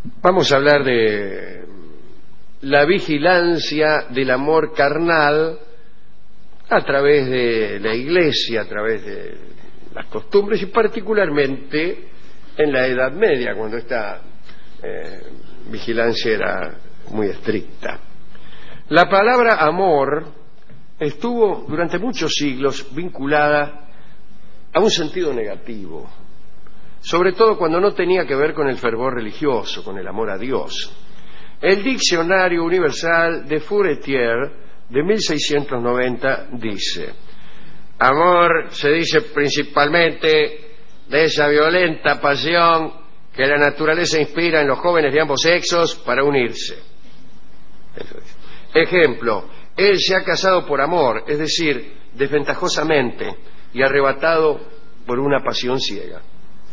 Vamos a hablar de la vigilancia del amor carnal a través de la Iglesia, a través de las costumbres y particularmente en la Edad Media, cuando esta vigilancia era muy estricta. La palabra amor estuvo durante muchos siglos vinculada a un sentido negativo, sobre todo cuando no tenía que ver con el fervor religioso, con el amor a Dios. El Diccionario Universal de Furetière de 1690 dice: amor se dice principalmente de esa violenta pasión que la naturaleza inspira en los jóvenes de ambos sexos para unirse. Eso es. Ejemplo: él se ha casado por amor, es decir, desventajosamente y arrebatado por una pasión ciega.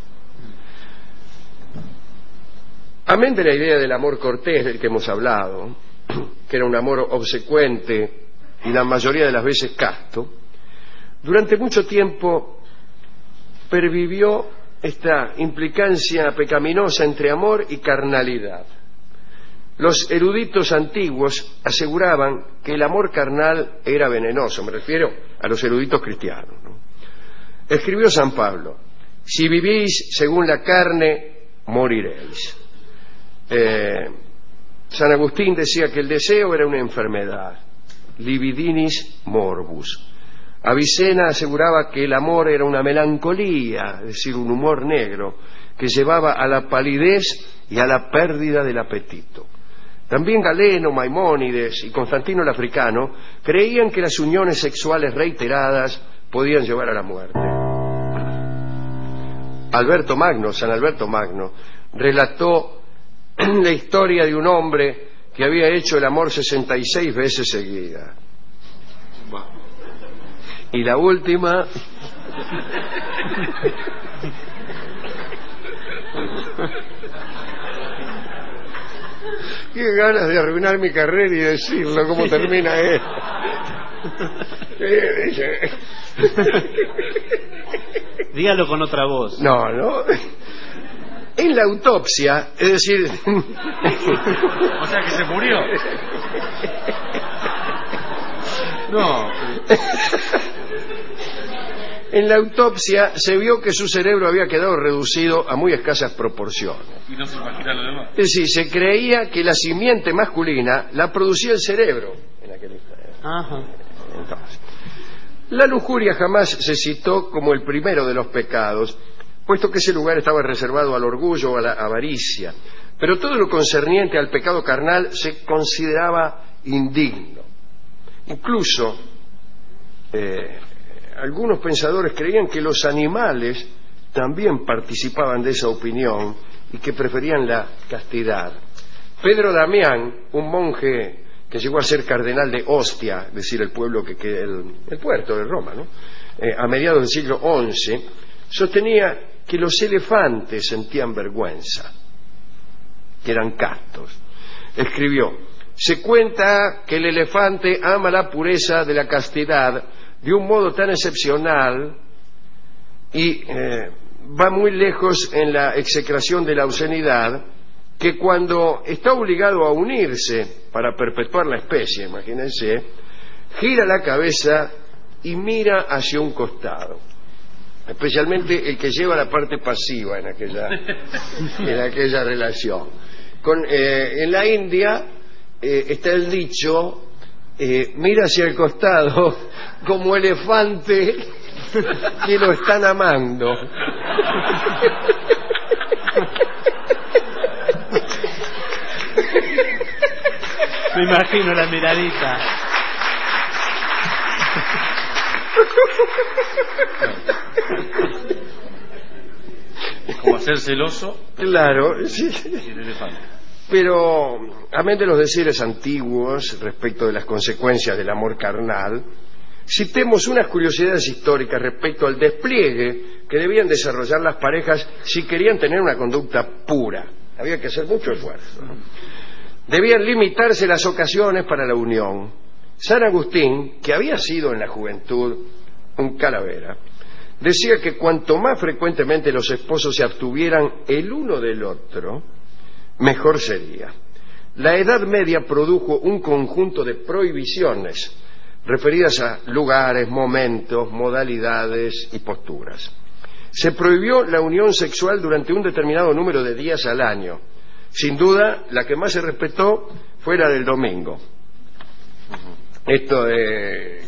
Amén de la idea del amor cortés del que hemos hablado, que era un amor obsecuente y la mayoría de las veces casto, durante mucho tiempo pervivió esta implicancia pecaminosa entre amor y carnalidad. Los eruditos antiguos aseguraban que el amor carnal era venenoso, me refiero a los eruditos cristianos, ¿no? Escribió San Pablo: si vivís según la carne, moriréis. San Agustín decía que el deseo era una enfermedad, libidinis morbus. Avicena aseguraba que el amor era una melancolía, es decir, un humor negro que llevaba a la palidez y a la pérdida del apetito. También Galeno, Maimónides y Constantino el Africano creían que las uniones sexuales reiteradas podían llevar a la muerte. San Alberto Magno, relató la historia de un hombre que había hecho el amor 66 veces seguidas. Y la última... Qué ganas de arruinar mi carrera y decirlo, cómo termina esto. Dígalo con otra voz. No. En la autopsia, es decir... O sea que se murió. No. En la autopsia se vio que su cerebro había quedado reducido a muy escasas proporciones. ¿Y no se imagina lo demás? Es decir, se creía que la simiente masculina la producía el cerebro en aquel instante. Ajá. Entonces, la lujuria jamás se citó como el primero de los pecados, puesto que ese lugar estaba reservado al orgullo o a la avaricia. Pero todo lo concerniente al pecado carnal se consideraba indigno. Incluso algunos pensadores creían que los animales también participaban de esa opinión y que preferían la castidad. Pedro Damián, un monje que llegó a ser cardenal de Ostia, es decir, el pueblo el puerto de Roma, ¿no? A mediados del siglo XI, sostenía que los elefantes sentían vergüenza, que eran castos. Escribió: se cuenta que el elefante ama la pureza de la castidad de un modo tan excepcional y va muy lejos en la execración de la obscenidad, que cuando está obligado a unirse para perpetuar la especie, imagínense, gira la cabeza y mira hacia un costado, especialmente el que lleva la parte pasiva en aquella relación. En la India está el dicho: mira hacia el costado como elefante que lo están amando. Me imagino la miradita. Como hacer celoso. Claro, sí. Y el elefante. Pero, amén de los decires antiguos respecto de las consecuencias del amor carnal, citemos unas curiosidades históricas respecto al despliegue que debían desarrollar las parejas si querían tener una conducta pura. Había que hacer mucho esfuerzo, ¿no? Debían limitarse las ocasiones para la unión. San Agustín, que había sido en la juventud un calavera, decía que cuanto más frecuentemente los esposos se abstuvieran el uno del otro, mejor sería. La Edad Media produjo un conjunto de prohibiciones referidas a lugares, momentos, modalidades y posturas. Se prohibió la unión sexual durante un determinado número de días al año. Sin duda, la que más se respetó fue la del domingo. Esto de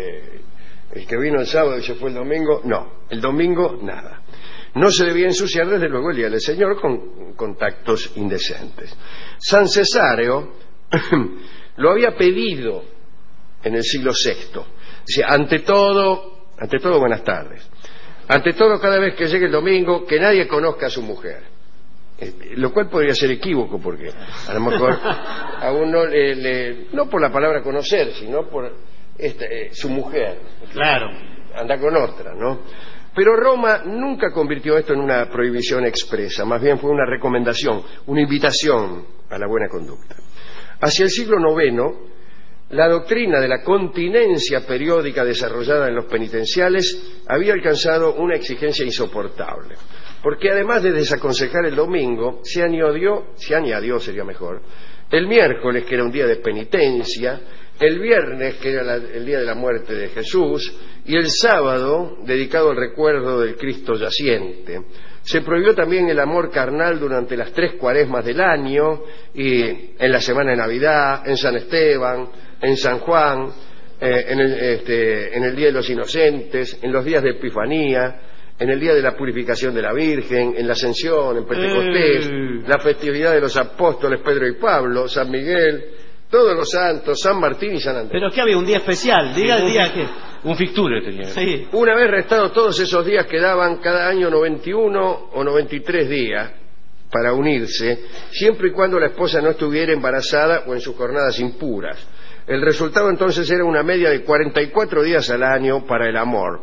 el que vino el sábado y se fue el domingo, no, el domingo nada. No se debía ensuciar desde luego el día del Señor con contactos indecentes. San Cesáreo lo había pedido en el siglo VI. Dice, ante todo, buenas tardes. Ante todo, cada vez que llegue el domingo, que nadie conozca a su mujer. Lo cual podría ser equívoco, porque a lo mejor a uno no por la palabra conocer, sino por su mujer. Claro. Anda con otra, ¿no? Pero Roma nunca convirtió esto en una prohibición expresa, más bien fue una recomendación, una invitación a la buena conducta. Hacia el siglo IX, la doctrina de la continencia periódica desarrollada en los penitenciales había alcanzado una exigencia insoportable, porque además de desaconsejar el domingo, se añadió sería mejor, el miércoles, que era un día de penitencia, el viernes, que era el día de la muerte de Jesús, y el sábado, dedicado al recuerdo del Cristo yaciente. Se prohibió también el amor carnal durante las 3 cuaresmas del año, y en la semana de Navidad, en San Esteban, en San Juan, en el Día de los Inocentes, en los días de Epifanía, en el día de la purificación de la Virgen, en la Ascensión, en Pentecostés, la festividad de los apóstoles Pedro y Pablo, San Miguel, todos los santos, San Martín y San Andrés. ¿Pero qué había? ¿Un día especial? Diga el día que... Un ficture tenía. Sí. Una vez restados todos esos días, quedaban cada año 91 o 93 días para unirse, siempre y cuando la esposa no estuviera embarazada o en sus jornadas impuras. El resultado entonces era una media de 44 días al año para el amor.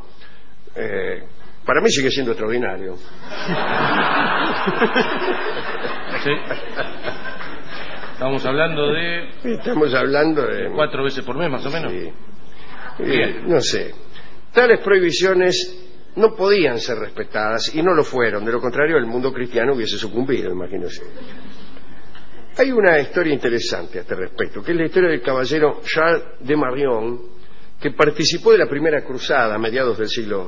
Para mí sigue siendo extraordinario. Sí. Estamos hablando de 4 veces por mes, más o menos. Sí. No sé. Tales prohibiciones no podían ser respetadas y no lo fueron. De lo contrario, el mundo cristiano hubiese sucumbido, imagínense. Hay una historia interesante a este respecto, que es la historia del caballero Charles de Marion, que participó de la primera cruzada a mediados del siglo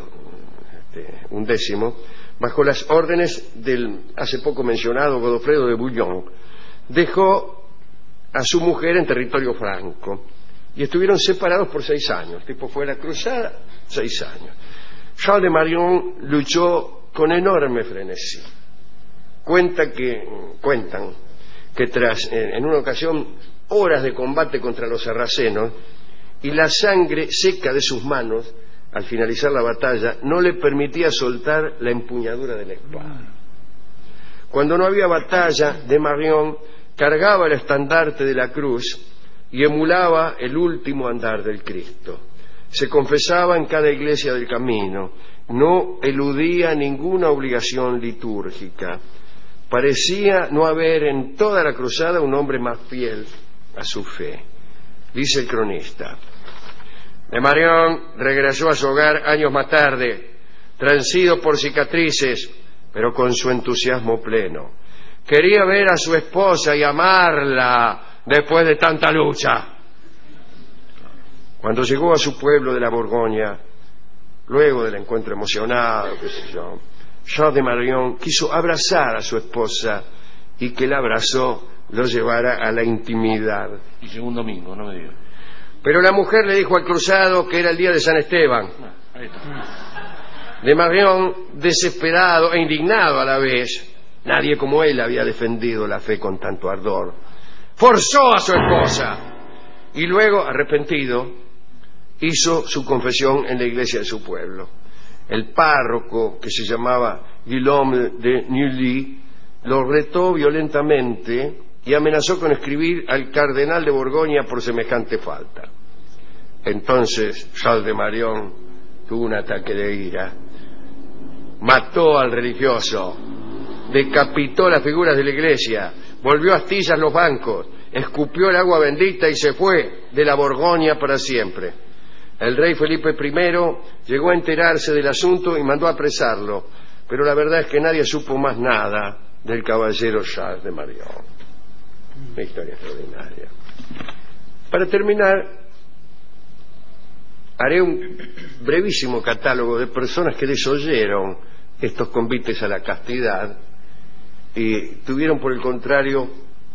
XI, bajo las órdenes del hace poco mencionado Godofredo de Bouillon. Dejó a su mujer en territorio franco y estuvieron separados por 6 años. El tipo fue a la cruzada, 6 años. Charles de Marion luchó con enorme frenesí. Cuentan que tras, en una ocasión, horas de combate contra los sarracenos y la sangre seca de sus manos, al finalizar la batalla, no le permitía soltar la empuñadura de la espada. Cuando no había batalla, de Marion cargaba el estandarte de la cruz y emulaba el último andar del Cristo. Se confesaba en cada iglesia del camino, no eludía ninguna obligación litúrgica. Parecía no haber en toda la cruzada un hombre más fiel a su fe. Dice el cronista: de Marion regresó a su hogar años más tarde, transido por cicatrices, pero con su entusiasmo pleno. Quería ver a su esposa y amarla después de tanta lucha. Cuando llegó a su pueblo de la Borgoña, luego del encuentro emocionado, Charles de Marion quiso abrazar a su esposa y que el abrazo lo llevara a la intimidad. Y llegó un domingo, no me diga. Pero la mujer le dijo al cruzado que era el día de San Esteban. Ahí está. De Marion, desesperado e indignado a la vez, nadie como él había defendido la fe con tanto ardor, forzó a su esposa y luego, arrepentido, hizo su confesión en la iglesia de su pueblo. El párroco, que se llamaba Guillaume de Neuilly, lo retó violentamente y amenazó con escribir al cardenal de Borgoña por semejante falta. Entonces Charles de Marion tuvo un ataque de ira, mató al religioso, decapitó las figuras de la iglesia, volvió a astillas los bancos, escupió el agua bendita y se fue de la Borgoña para siempre. El rey Felipe I llegó a enterarse del asunto y mandó a apresarlo, pero la verdad es que nadie supo más nada del caballero Charles de Marion. Una historia extraordinaria. Para terminar, haré un brevísimo catálogo de personas que desoyeron estos convites a la castidad y tuvieron, por el contrario,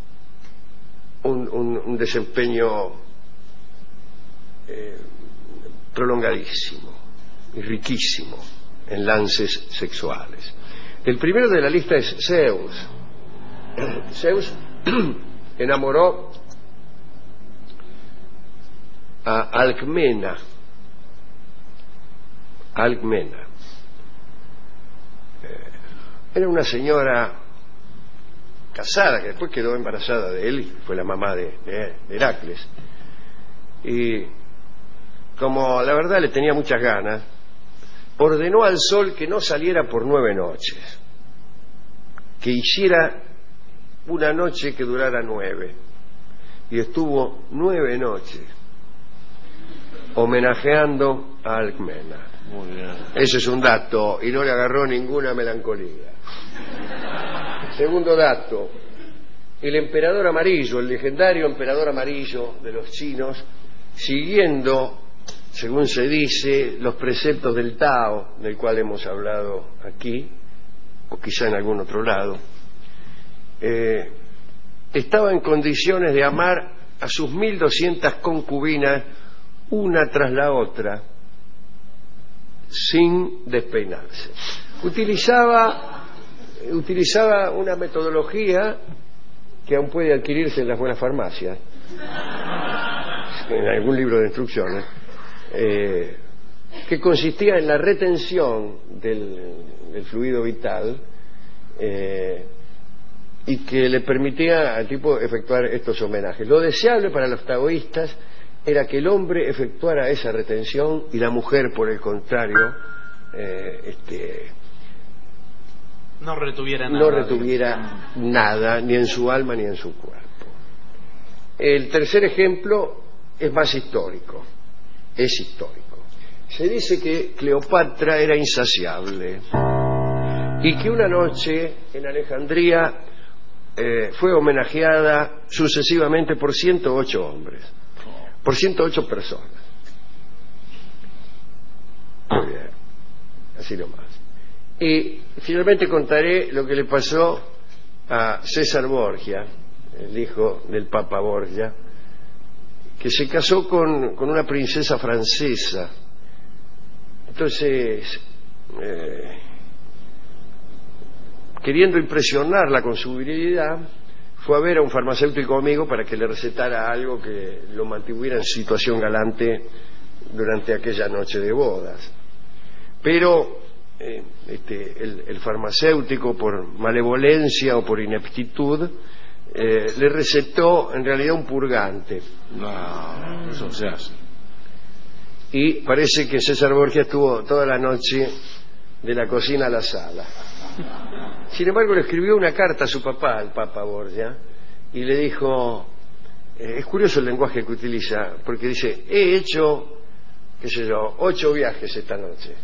un desempeño prolongadísimo y riquísimo en lances sexuales. El primero de la lista es Zeus. Zeus enamoró a Alcmena. Era una señora casada que después quedó embarazada de él y fue la mamá de Heracles. Y como la verdad le tenía muchas ganas, ordenó al sol que no saliera por 9 noches, que hiciera una noche que durara 9, y estuvo 9 noches homenajeando a Alcmena. Muy bien. Ese es un dato, y no le agarró ninguna melancolía. Segundo dato, el emperador amarillo, el legendario emperador amarillo de los chinos, siguiendo, según se dice, los preceptos del Tao, del cual hemos hablado aquí, o quizá en algún otro lado, estaba en condiciones de amar a sus 1200 concubinas una tras la otra, sin despeinarse. Utilizaba una metodología que aún puede adquirirse en las buenas farmacias, en algún libro de instrucciones, que consistía en la retención del fluido vital y que le permitía al tipo efectuar estos homenajes. Lo deseable para los taoístas era que el hombre efectuara esa retención y la mujer, por el contrario, no retuviera nada, ni en su alma ni en su cuerpo. El tercer ejemplo es más histórico. Es histórico. Se dice que Cleopatra era insaciable y que una noche en Alejandría fue homenajeada sucesivamente por 108 hombres, por 108 personas. Muy bien, así nomás. Y finalmente contaré lo que le pasó a César Borgia, el hijo del Papa Borgia, que se casó con una princesa francesa. Entonces, queriendo impresionarla con su virilidad, fue a ver a un farmacéutico amigo para que le recetara algo que lo mantuviera en situación galante durante aquella noche de bodas. Pero el farmacéutico, por malevolencia o por ineptitud, le recetó en realidad un purgante. No, eso se hace. Y parece que César Borgia estuvo toda la noche de la cocina a la sala. Sin embargo, le escribió una carta a su papá, al Papa Borgia, y le dijo, es curioso el lenguaje que utiliza, porque dice, he hecho, 8 viajes esta noche.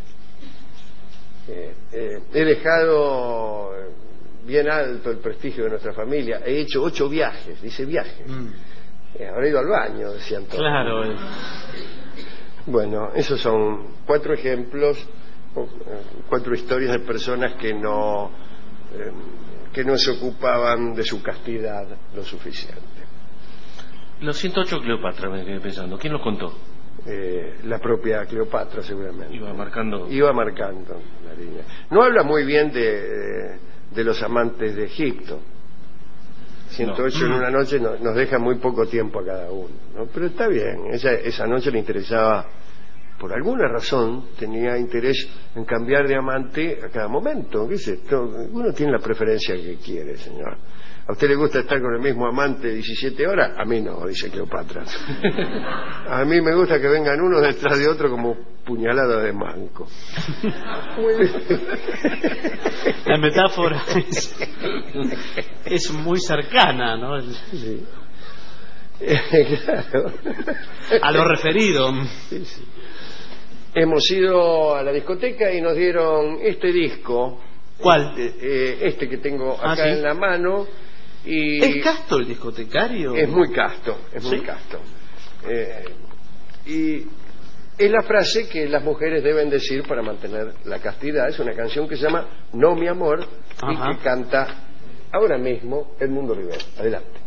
He dejado bien alto el prestigio de nuestra familia, he hecho 8 viajes, dice viajes. Habrá ido al baño, decían todos. Claro. Bueno, esos son 4 ejemplos, 4 historias de personas que no se ocupaban de su castidad lo suficiente. Los 108 Cleopatra, me quedé pensando. ¿Quién los contó? La propia Cleopatra, seguramente. Iba marcando la línea. No habla muy bien de los amantes de Egipto. 108 en una noche nos deja muy poco tiempo a cada uno, ¿no? Pero está bien, esa noche le interesaba, por alguna razón, tenía interés en cambiar de amante a cada momento. ¿Qué es esto? Uno tiene la preferencia que quiere, señor. ¿A usted le gusta estar con el mismo amante 17 horas? A mí no, dice Cleopatra. A mí me gusta que vengan uno detrás de otro como puñaladas de manco. Muy bien. La metáfora es muy cercana, ¿no? Sí. Claro. A lo referido. Sí, sí. Hemos ido a la discoteca y nos dieron este disco ¿Cuál? Este que tengo acá ¿sí? en la mano. Y ¿Es casto el discotecario? es muy casto, es muy ¿Sí? casto. Y es la frase que las mujeres deben decir para mantener la castidad. Es una canción que se llama No, mi amor, y Ajá. que canta ahora mismo Edmundo Rivera. Adelante.